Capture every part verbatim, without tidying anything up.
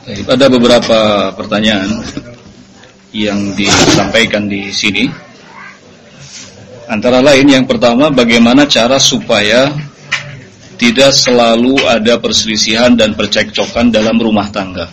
Ada beberapa pertanyaan yang disampaikan di sini. Antara lain yang pertama, bagaimana cara supaya tidak selalu ada perselisihan dan percekcokan dalam rumah tangga?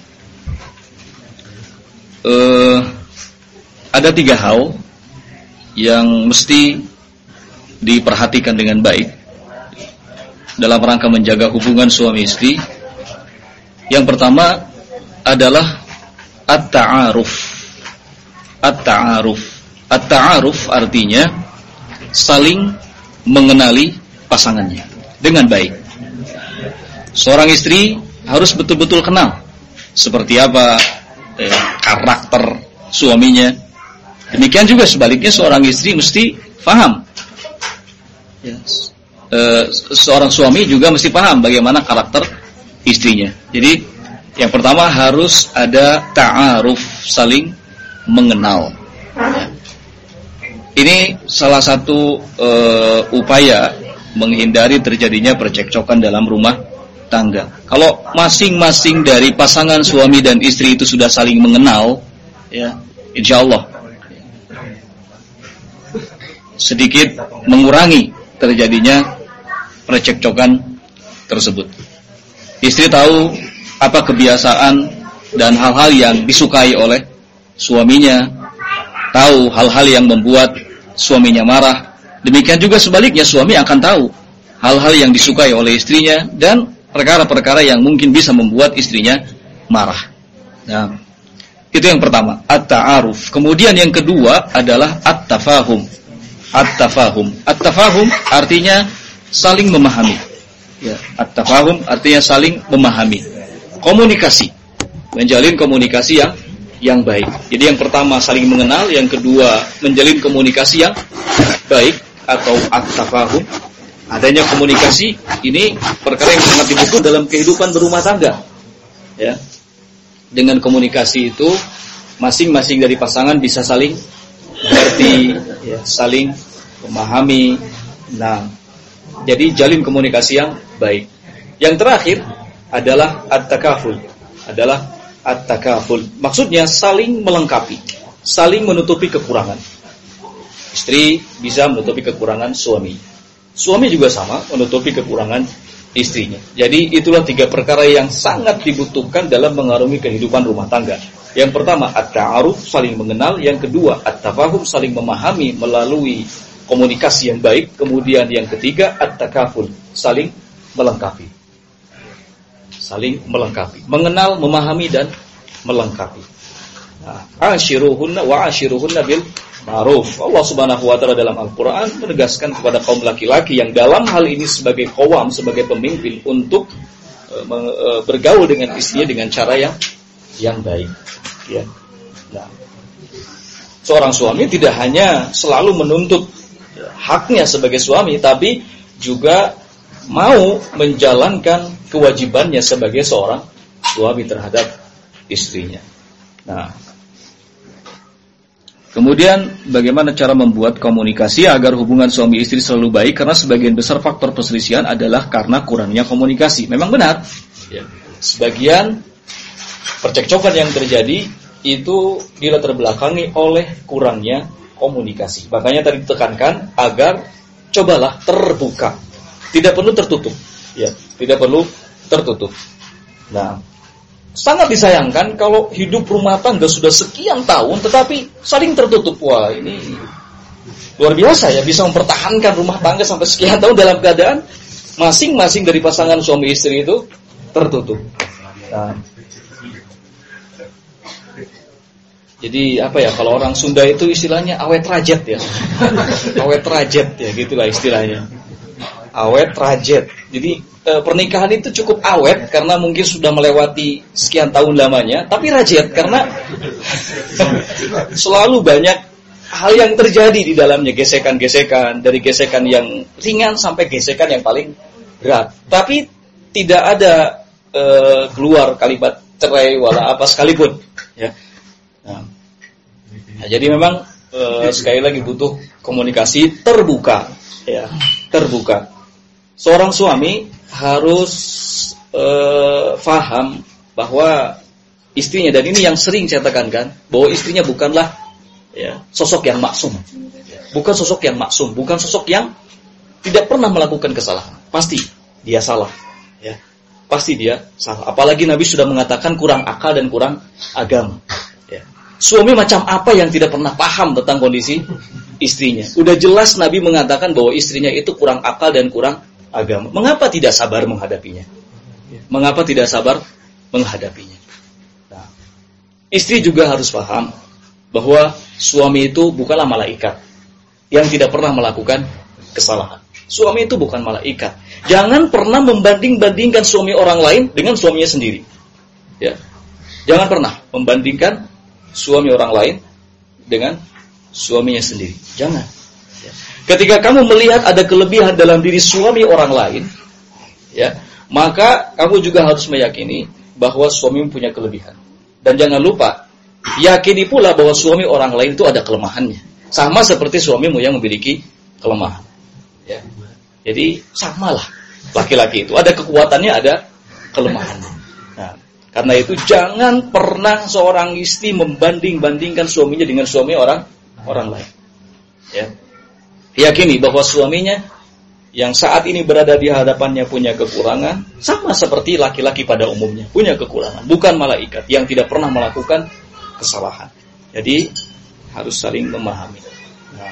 Uh, ada tiga hal yang mesti diperhatikan dengan baik dalam rangka menjaga hubungan suami istri. Yang pertama adalah at-ta'aruf. At-ta'aruf. At-ta'aruf artinya saling mengenali pasangannya dengan baik. Seorang istri harus betul-betul kenal seperti apa eh, karakter suaminya. Demikian juga sebaliknya, seorang istri mesti paham. Ya. Eh, seorang suami juga mesti paham bagaimana karakter istrinya. Jadi yang pertama harus ada ta'aruf, saling mengenal. Ya. Ini salah satu uh, upaya menghindari terjadinya percekcokan dalam rumah tangga. Kalau masing-masing dari pasangan suami dan istri itu sudah saling mengenal, ya, insya Allah sedikit mengurangi terjadinya percekcokan tersebut. Istri tahu apa kebiasaan dan hal-hal yang disukai oleh suaminya, tahu hal-hal yang membuat suaminya marah. Demikian juga sebaliknya, suami akan tahu hal-hal yang disukai oleh istrinya dan perkara-perkara yang mungkin bisa membuat istrinya marah. Nah, itu yang pertama, at-ta'aruf. Kemudian yang kedua adalah at-tafahum. At-tafahum. At-tafahum artinya saling memahami. Ya, at-tafahum artinya saling memahami. Komunikasi, menjalin komunikasi yang yang baik. Jadi yang pertama saling mengenal, yang kedua menjalin komunikasi yang baik atau at-tafahum. Adanya komunikasi ini perkara yang sangat dibutuhkan dalam kehidupan berumah tangga. Ya, dengan komunikasi itu masing-masing dari pasangan bisa saling mengerti, ya, saling memahami. Nah, jadi jalin komunikasi yang baik. Yang terakhir adalah at-takaful, adalah at-takaful. Maksudnya saling melengkapi, saling menutupi kekurangan. Istri bisa menutupi kekurangan suami, suami juga sama menutupi kekurangan istrinya. Jadi itulah tiga perkara yang sangat dibutuhkan dalam mengarungi kehidupan rumah tangga. Yang pertama at-ta'aruf, saling mengenal. Yang kedua at-tafahum, saling memahami melalui komunikasi yang baik. Kemudian yang ketiga at-takaful, saling melengkapi. Saling melengkapi, mengenal, memahami dan melengkapi. Nah, ashiruhunna wa ashiruhunna bil ma'ruf. Allah Subhanahu wa taala dalam Al-Qur'an menegaskan kepada kaum laki-laki yang dalam hal ini sebagai qawam, sebagai pemimpin untuk uh, uh, bergaul dengan istrinya dengan cara yang yang baik, ya. Nah, seorang suami tidak hanya selalu menuntut haknya sebagai suami, tapi juga mau menjalankan kewajibannya sebagai seorang suami terhadap istrinya. Nah, kemudian bagaimana cara membuat komunikasi agar hubungan suami istri selalu baik? Karena sebagian besar faktor perselisihan adalah karena kurangnya komunikasi. Memang benar, ya. Sebagian percekcokan yang terjadi itu dilatar belakangi oleh kurangnya komunikasi. Makanya tadi ditekankan agar cobalah terbuka. Tidak perlu tertutup, ya, tidak perlu tertutup. Nah, sangat disayangkan kalau hidup rumah tangga sudah sekian tahun, tetapi saling tertutup. Wah, ini luar biasa ya, bisa mempertahankan rumah tangga sampai sekian tahun dalam keadaan masing-masing dari pasangan suami istri itu tertutup. Nah, jadi apa ya, kalau orang Sunda itu istilahnya awet rajet ya, awet rajet ya, gitulah istilahnya. Awet rajet. Jadi e, pernikahan itu cukup awet karena mungkin sudah melewati sekian tahun lamanya, tapi rajet karena selalu banyak hal yang terjadi di dalamnya, gesekan-gesekan, dari gesekan yang ringan sampai gesekan yang paling berat. Tapi tidak ada e, keluar kalimat cerai wala apa sekalipun, ya. Nah, nah, jadi memang e, sekali lagi butuh komunikasi terbuka, ya, terbuka. Seorang suami harus eh, paham bahwa istrinya. Dan ini yang sering saya tekankan, bahwa istrinya bukanlah ya, sosok yang maksum. Bukan sosok yang maksum, bukan sosok yang tidak pernah melakukan kesalahan. Pasti dia salah. Ya. Pasti dia salah. Apalagi Nabi sudah mengatakan kurang akal dan kurang agama. Ya. Suami macam apa yang tidak pernah paham tentang kondisi istrinya? Udah jelas Nabi mengatakan bahwa istrinya itu kurang akal dan kurang agama. Mengapa tidak sabar menghadapinya? Mengapa tidak sabar menghadapinya? Nah, istri juga harus paham bahwa suami itu bukanlah malaikat yang tidak pernah melakukan kesalahan. Suami itu bukan malaikat. Jangan pernah membanding-bandingkan suami orang lain dengan suaminya sendiri. Ya. Jangan pernah membandingkan suami orang lain dengan suaminya sendiri. Jangan. Ya. Ketika kamu melihat ada kelebihan dalam diri suami orang lain, ya, maka kamu juga harus meyakini bahwa suamimu punya kelebihan. Dan jangan lupa, yakini pula bahwa suami orang lain itu ada kelemahannya. Sama seperti suamimu yang memiliki kelemahan. Ya. Jadi samalah laki-laki itu. Ada kekuatannya, ada kelemahannya. Nah, karena itu jangan pernah seorang istri membanding-bandingkan suaminya dengan suami orang orang lain. Ya. Yakini bahwa suaminya yang saat ini berada di hadapannya punya kekurangan, sama seperti laki-laki pada umumnya, punya kekurangan. Bukan malaikat yang tidak pernah melakukan kesalahan. Jadi harus saling memahami. Nah,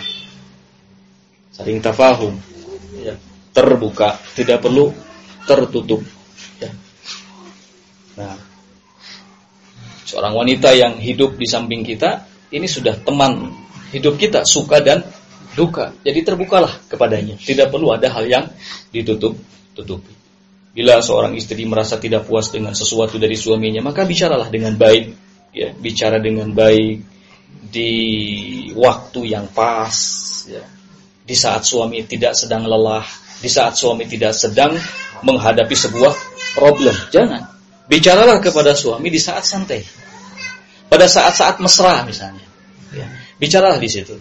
saling tafahum. Ya. Terbuka, tidak perlu tertutup. Ya. Nah, seorang wanita yang hidup di samping kita, ini sudah teman hidup kita, suka dan duka. Jadi terbukalah kepadanya. Tidak perlu ada hal yang ditutup-tutupi. Bila seorang istri merasa tidak puas dengan sesuatu dari suaminya, maka bicaralah dengan baik. Ya, bicara dengan baik di waktu yang pas. Ya. Di saat suami tidak sedang lelah, di saat suami tidak sedang menghadapi sebuah problem. Jangan. Bicaralah kepada suami di saat santai. Pada saat-saat mesra misalnya. Ya. Bicaralah di situ.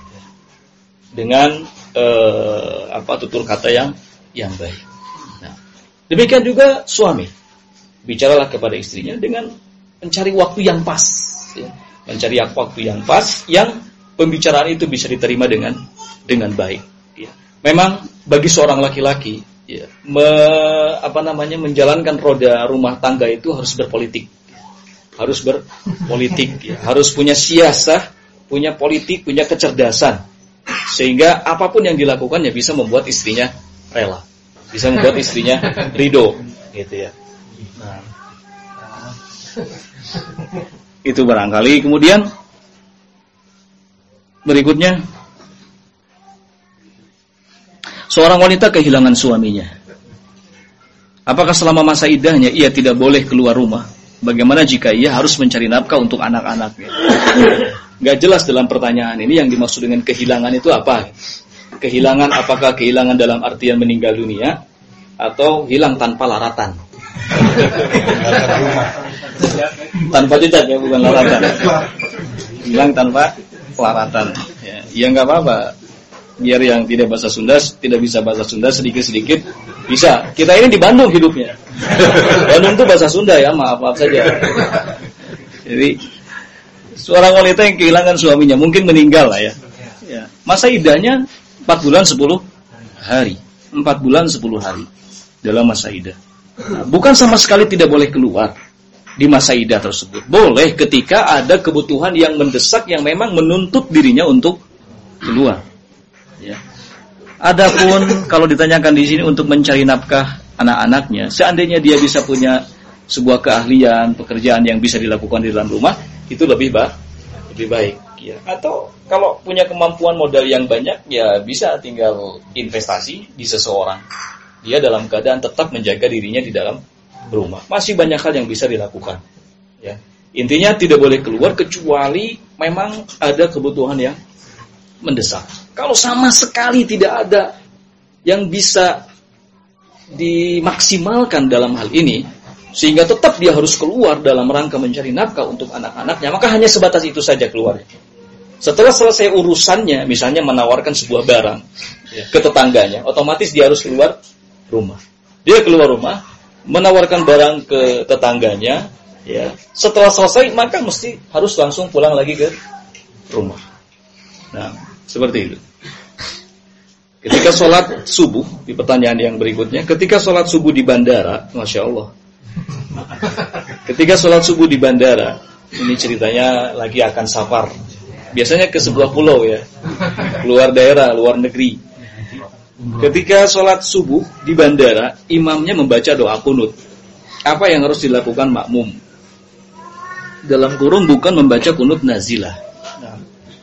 Dengan eh, apa tutur kata yang yang baik. Nah, demikian juga suami, bicaralah kepada istrinya dengan mencari waktu yang pas, ya. Mencari waktu yang pas, yang pembicaraan itu bisa diterima dengan dengan baik. Ya. Memang bagi seorang laki-laki, ya, me, apa namanya menjalankan roda rumah tangga itu harus berpolitik, harus berpolitik, ya. Harus punya siasah, punya politik, punya kecerdasan. Sehingga apapun yang dilakukannya bisa membuat istrinya rela, bisa membuat istrinya ridho, gitu ya. Nah, itu barangkali. Kemudian berikutnya, seorang wanita kehilangan suaminya. Apakah selama masa iddahnya ia tidak boleh keluar rumah? Bagaimana jika ia harus mencari nafkah untuk anak-anaknya? Gak jelas dalam pertanyaan ini yang dimaksud dengan kehilangan itu apa? Kehilangan apakah kehilangan dalam artian meninggal dunia atau hilang tanpa laratan? Tanpa jejak ya, bukan laratan. Hilang tanpa laratan. Ya, ya nggak apa-apa. Biar yang tidak bahasa Sunda, tidak bisa bahasa Sunda sedikit-sedikit bisa. Kita ini di Bandung hidupnya. Bandung itu bahasa Sunda ya, maaf-maaf saja. Jadi seorang wanita yang kehilangan suaminya, mungkin meninggal lah ya. Ya. Masa iddahnya empat bulan sepuluh hari. empat bulan sepuluh hari dalam masa iddah. Nah, bukan sama sekali tidak boleh keluar di masa iddah tersebut. Boleh ketika ada kebutuhan yang mendesak yang memang menuntut dirinya untuk keluar. Ya. Adapun kalau ditanyakan di sini untuk mencari nafkah anak-anaknya, seandainya dia bisa punya sebuah keahlian, pekerjaan yang bisa dilakukan di dalam rumah, itu lebih baik, lebih baik. Ya. Atau kalau punya kemampuan modal yang banyak, ya bisa tinggal investasi di seseorang. Dia dalam keadaan tetap menjaga dirinya di dalam rumah. Masih banyak hal yang bisa dilakukan. Ya. Intinya tidak boleh keluar kecuali memang ada kebutuhan yang mendesak. Kalau sama sekali tidak ada yang bisa dimaksimalkan dalam hal ini, sehingga tetap dia harus keluar dalam rangka mencari nafkah untuk anak-anaknya, maka hanya sebatas itu saja keluarnya. Setelah selesai urusannya, misalnya menawarkan sebuah barang ya, ke tetangganya, otomatis dia harus keluar rumah. Dia keluar rumah, menawarkan barang ke tetangganya, Ya, setelah selesai maka mesti harus langsung pulang lagi ke rumah. Nah, seperti itu. Ketika sholat subuh, di pertanyaan yang berikutnya, ketika sholat subuh di bandara, Masya Allah. Ketika sholat subuh di bandara, ini ceritanya lagi akan safar. Biasanya ke sebuah pulau ya, luar daerah, luar negeri. Ketika sholat subuh di bandara, imamnya membaca doa qunut. Apa yang harus dilakukan makmum? Dalam kurung bukan membaca qunut nazilah. Nah,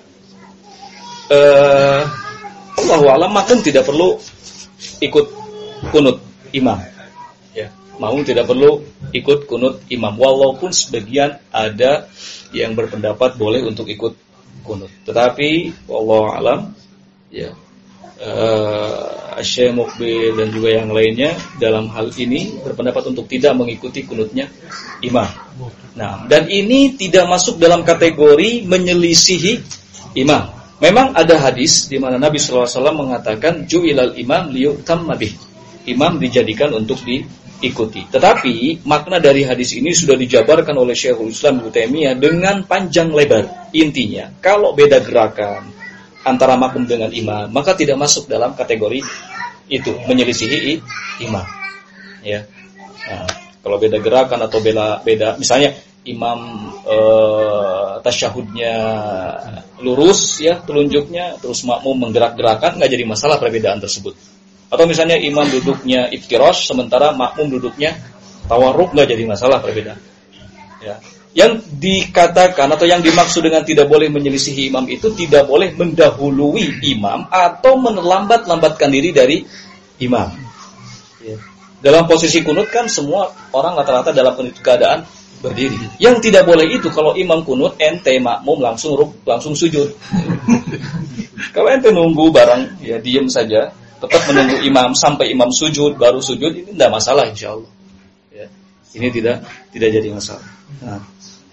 uh, Allahu a'lam, makmum tidak perlu ikut qunut imam. Ya, makmum tidak perlu ikut qunut imam. Walaupun sebagian ada yang berpendapat boleh untuk ikut qunut. Tetapi wallahu a'lam, ya, uh, Syekh Mukbil dan juga yang lainnya dalam hal ini berpendapat untuk tidak mengikuti qunutnya imam. Nah, dan ini tidak masuk dalam kategori menyelisihi imam. Memang ada hadis di mana Nabi sallallahu alaihi wasallam mengatakan ju'ilal imam liyutamma bih. Imam dijadikan untuk diikuti. Tetapi makna dari hadis ini sudah dijabarkan oleh Syekhul Islam Ibnu Taimiyah dengan panjang lebar. Intinya, kalau beda gerakan antara makmum dengan imam, maka tidak masuk dalam kategori itu menyelisihi imam. Ya. Nah, kalau beda gerakan atau beda beda misalnya imam uh, tasyahudnya lurus ya telunjuknya, terus makmum menggerak-gerakan, nggak jadi masalah perbedaan tersebut. Atau misalnya imam duduknya iftirash sementara makmum duduknya tawarruk, nggak jadi masalah perbedaan. Ya. Yang dikatakan atau yang dimaksud dengan tidak boleh menyelisihi imam itu tidak boleh mendahului imam atau melambat-lambatkan diri dari imam. Ya. Dalam posisi kunut kan semua orang rata-rata dalam keadaan berdiri. Yang tidak boleh itu kalau imam kunut ente makmum langsung ruk, langsung sujud. Kalau ente nunggu bareng ya diam saja, tetap menunggu imam sampai imam sujud baru sujud, ini tidak masalah insyaallah. Ya. Ini tidak tidak jadi masalah. Nah.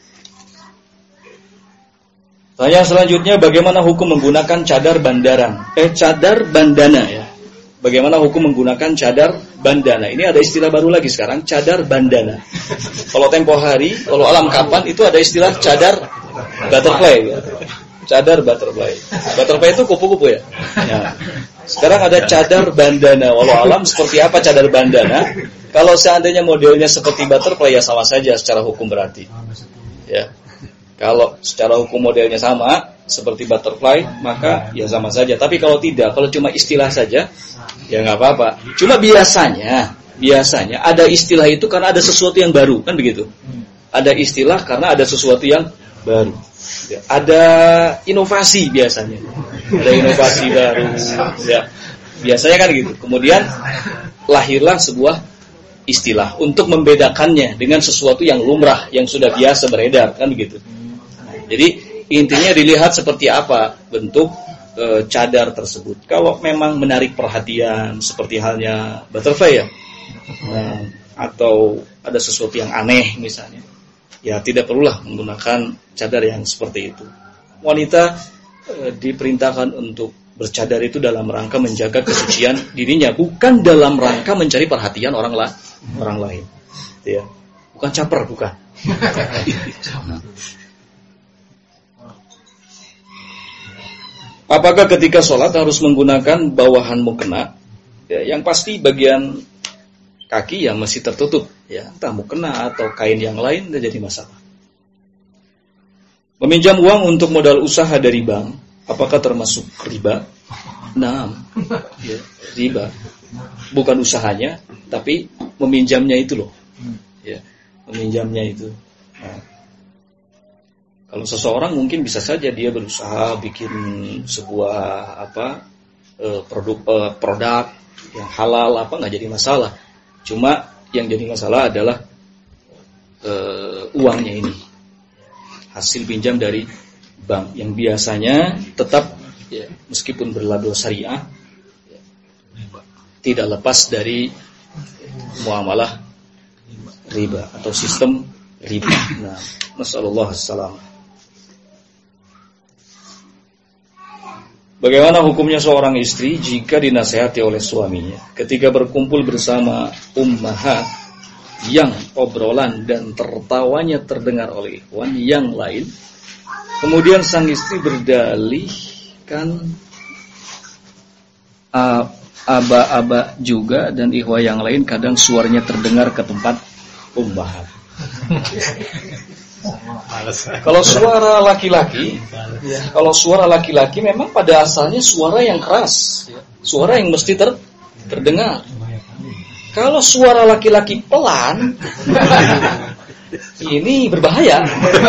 Tanya selanjutnya, bagaimana hukum menggunakan cadar bandara? Eh cadar bandana ya. Bagaimana hukum menggunakan cadar bandana? Ini ada istilah baru lagi sekarang, cadar bandana. Kalau tempo hari, kalau alam kapan itu ada istilah cadar butterfly. Ya. Cadar butterfly. Butterfly itu kupu-kupu ya. Ya. Sekarang ada cadar bandana. Walau alam seperti apa cadar bandana? Kalau seandainya modelnya seperti butterfly ya sama saja secara hukum berarti. Ya. Kalau secara hukum modelnya sama seperti butterfly, maka ya sama saja. Tapi kalau tidak, kalau cuma istilah saja, ya nggak apa-apa. Cuma biasanya, biasanya ada istilah itu karena ada sesuatu yang baru, kan begitu? Ada istilah karena ada sesuatu yang baru. Ya, ada inovasi biasanya, ada inovasi baru. Ya, biasanya kan gitu. Kemudian lahirlah sebuah istilah untuk membedakannya dengan sesuatu yang lumrah, yang sudah biasa beredar, kan begitu? Jadi intinya dilihat seperti apa bentuk e, cadar tersebut. Kalau memang menarik perhatian seperti halnya butterfly ya, nah, atau ada sesuatu yang aneh misalnya, ya tidak perlulah menggunakan cadar yang seperti itu. Wanita e, diperintahkan untuk bercadar itu dalam rangka menjaga kesucian dirinya, bukan dalam rangka mencari perhatian orang lain, orang lain. Ya, bukan caper, bukan. Nah. Apakah ketika sholat harus menggunakan bawahan mukena? Ya, yang pasti bagian kaki yang masih tertutup, ya, entah mukena atau kain yang lain tidak jadi masalah. Meminjam uang untuk modal usaha dari bank, apakah termasuk riba? Nah, ya, riba. Bukan usahanya, tapi meminjamnya itu loh. Ya, meminjamnya itu. Nah. Kalau seseorang mungkin bisa saja dia berusaha bikin sebuah apa produk produk yang halal apa nggak jadi masalah. Cuma yang jadi masalah adalah uh, uangnya ini, hasil pinjam dari bank yang biasanya tetap ya, meskipun berlabel syariah ya, tidak lepas dari muamalah riba atau sistem riba. Nah, nasallallahu alaihi wasallam. Bagaimana hukumnya seorang istri jika dinasihati oleh suaminya ketika berkumpul bersama ummahat yang obrolan dan tertawanya terdengar oleh ikhwan yang lain. Kemudian sang istri berdalih kan uh, aba-aba juga dan ikhwah yang lain kadang suaranya terdengar ke tempat umbahan. Kalau suara laki-laki, ya, kalau suara laki-laki memang pada asalnya suara yang keras, suara yang mesti ter, terdengar. Kalau suara laki-laki pelan, ini berbahaya.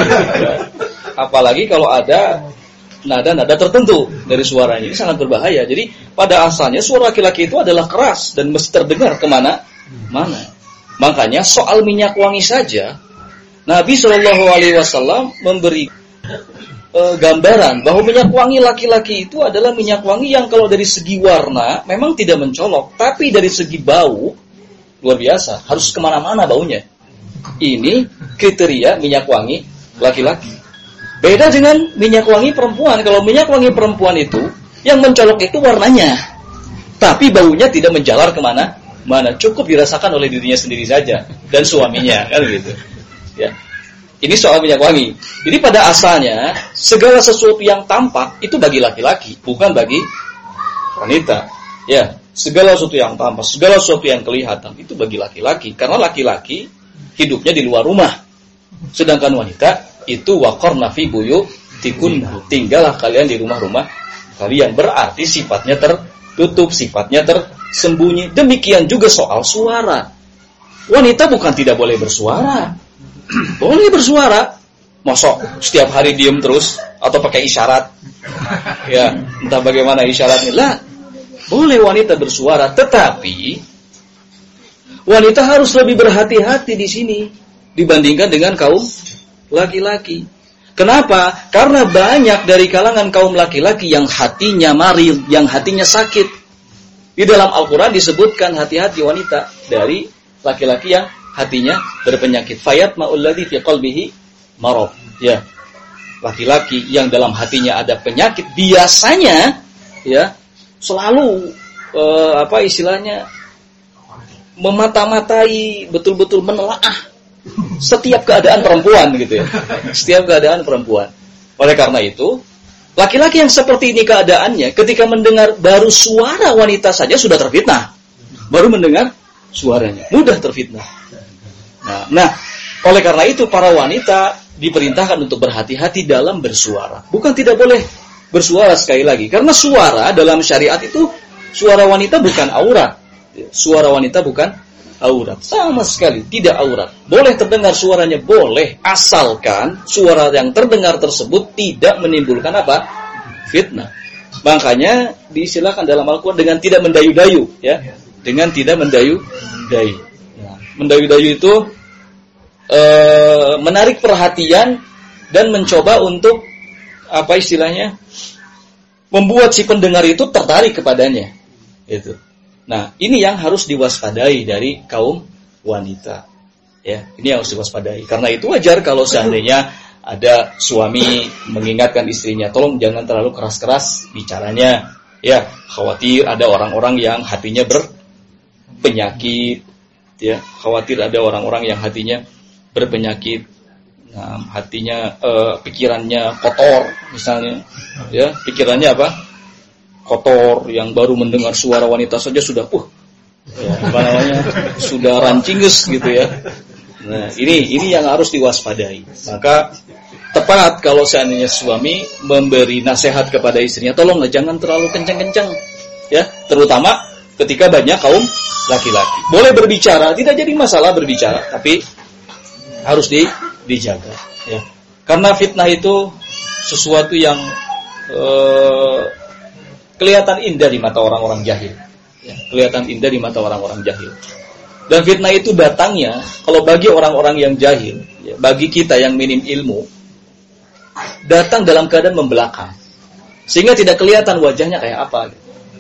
Apalagi kalau ada nada-nada tertentu dari suaranya, ini sangat berbahaya. Jadi pada asalnya suara laki-laki itu adalah keras dan mesti terdengar kemana mana. Makanya soal minyak wangi saja, Nabi Shallallahu Alaihi Wasallam memberi e, gambaran bahwa minyak wangi laki-laki itu adalah minyak wangi yang kalau dari segi warna memang tidak mencolok, tapi dari segi bau luar biasa, harus kemana-mana baunya. Ini kriteria minyak wangi laki-laki. Beda dengan minyak wangi perempuan. Kalau minyak wangi perempuan itu yang mencolok itu warnanya, tapi baunya tidak menjalar kemana mana, cukup dirasakan oleh dirinya sendiri saja dan suaminya, kan gitu. Ya, ini soal minyak wangi. Jadi pada asalnya segala sesuatu yang tampak itu bagi laki-laki, bukan bagi wanita. Ya, segala sesuatu yang tampak, segala sesuatu yang kelihatan itu bagi laki-laki, karena laki-laki hidupnya di luar rumah. Sedangkan wanita itu waqarna fi buyutikunna, tinggallah kalian di rumah-rumah kalian. Berarti sifatnya tertutup, sifatnya tersembunyi. Demikian juga soal suara. Wanita bukan tidak boleh bersuara, boleh bersuara. Masa setiap hari diem terus atau pakai isyarat? Ya, entah bagaimana isyaratnya. Lah, boleh wanita bersuara, tetapi wanita harus lebih berhati-hati di sini dibandingkan dengan kaum laki-laki. Kenapa? Karena banyak dari kalangan kaum laki-laki yang hatinya maril, yang hatinya sakit. Di dalam Al-Quran disebutkan hati-hati wanita dari laki-laki yang hatinya berpenyakit. Fayat ma'ulladhi fi qalbihi marad. Ya, laki-laki yang dalam hatinya ada penyakit biasanya, ya, selalu eh, apa istilahnya memata-matai, betul-betul menelaah setiap keadaan perempuan gitu ya. Setiap keadaan perempuan. Oleh karena itu, laki-laki yang seperti ini keadaannya, ketika mendengar baru suara wanita saja sudah terfitnah. Baru mendengar suaranya, mudah terfitnah. Nah, nah, oleh karena itu para wanita diperintahkan untuk berhati-hati dalam bersuara. Bukan tidak boleh bersuara sekali lagi, karena suara dalam syariat itu suara wanita bukan aurat. Suara wanita bukan aurat, sama sekali tidak aurat. Boleh terdengar suaranya, boleh, asalkan suara yang terdengar tersebut tidak menimbulkan apa? Fitnah. Makanya diistilahkan dalam Al-Quran dengan tidak mendayu-dayu, ya, dengan tidak mendayu-dayu. Mendayu-dayu itu e, menarik perhatian dan mencoba untuk apa istilahnya, membuat si pendengar itu tertarik kepadanya. Itu. Nah, ini yang harus diwaspadai dari kaum wanita. Ya, ini yang harus diwaspadai. Karena itu wajar kalau seandainya ada suami mengingatkan istrinya, tolong jangan terlalu keras-keras bicaranya. Ya, khawatir ada orang-orang yang hatinya berpenyakit. Ya, khawatir ada orang-orang yang hatinya berpenyakit. Nah, hatinya, eh, pikirannya kotor, misalnya. Ya, pikirannya apa? Kotor, yang baru mendengar suara wanita saja sudah uh ya, apa namanya, sudah rancinges gitu ya. Nah, ini ini yang harus diwaspadai. Maka tepat kalau seandainya suami memberi nasihat kepada istrinya, tolonglah jangan terlalu kencang-kencang ya, terutama ketika banyak kaum laki-laki. Boleh berbicara, tidak jadi masalah berbicara, tapi harus di, dijaga ya. Karena fitnah itu sesuatu yang eh, kelihatan indah di mata orang-orang jahil. Ya, kelihatan indah di mata orang-orang jahil. Dan fitnah itu datangnya, kalau bagi orang-orang yang jahil, ya, bagi kita yang minim ilmu, datang dalam keadaan membelakang. Sehingga tidak kelihatan wajahnya kayak apa.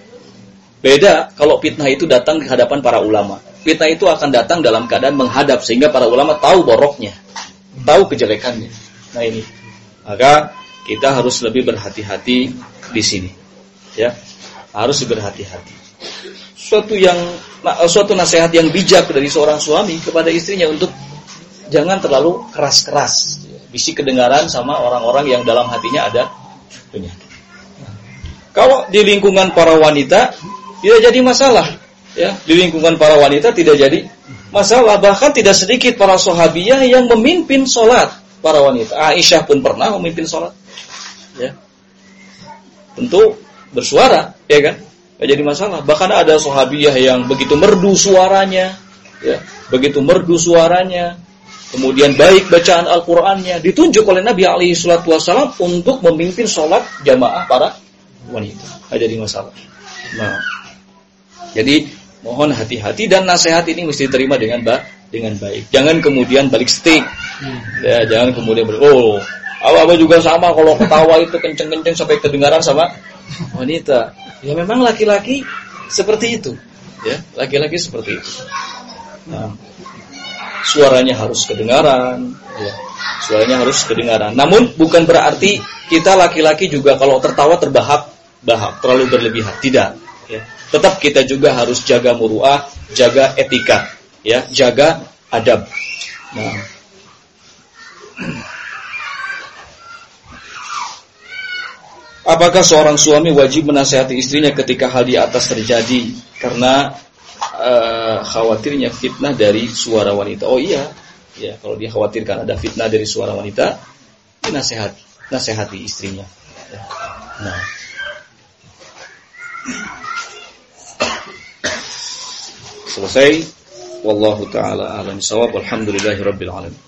Beda kalau fitnah itu datang ke hadapan para ulama. Fitnah itu akan datang dalam keadaan menghadap, sehingga para ulama tahu boroknya, tahu kejelekannya. Nah ini, maka kita harus lebih berhati-hati di sini. Ya, harus berhati-hati. suatu yang suatu nasihat yang bijak dari seorang suami kepada istrinya untuk jangan terlalu keras-keras, bisik kedengaran sama orang-orang yang dalam hatinya ada penyakit. Kalau di lingkungan para wanita tidak jadi masalah, ya. Di lingkungan para wanita tidak jadi masalah, bahkan tidak sedikit para sahabiyah yang memimpin sholat para wanita. Aisyah pun pernah memimpin sholat, ya. Tentu bersuara, ya kan? Tidak jadi masalah. Bahkan ada sahabiyah yang begitu merdu suaranya, ya, begitu merdu suaranya, kemudian baik bacaan Al-Qur'annya, ditunjuk oleh Nabi alaihi salatu wasallam untuk memimpin sholat jamaah para wanita. Tidak jadi masalah. Nah, jadi mohon hati-hati dan nasihat ini mesti diterima dengan ba- dengan baik. Jangan kemudian balik stick. Ya, jangan kemudian ber- oh, apa-apa juga sama kalau ketawa itu kenceng-kenceng sampai kedengaran sama wanita. Ya memang laki-laki seperti itu, ya, laki-laki seperti itu. Nah, suaranya harus kedengaran, ya, suaranya harus kedengaran. Namun bukan berarti kita laki-laki juga kalau tertawa terbahak-bahak, terlalu berlebihan, tidak. Ya. Tetap kita juga harus jaga muruah, jaga etika, ya, jaga adab. Nah, apakah seorang suami wajib menasihati istrinya ketika hal di atas terjadi karena uh, khawatirnya fitnah dari suara wanita? Oh iya, ya, kalau dia khawatirkan ada fitnah dari suara wanita, dinasihati, nasihati istrinya. Ya. Nah, selesai. Wallahu taala a'lam bishawab. Alhamdulillahirabbil alamin.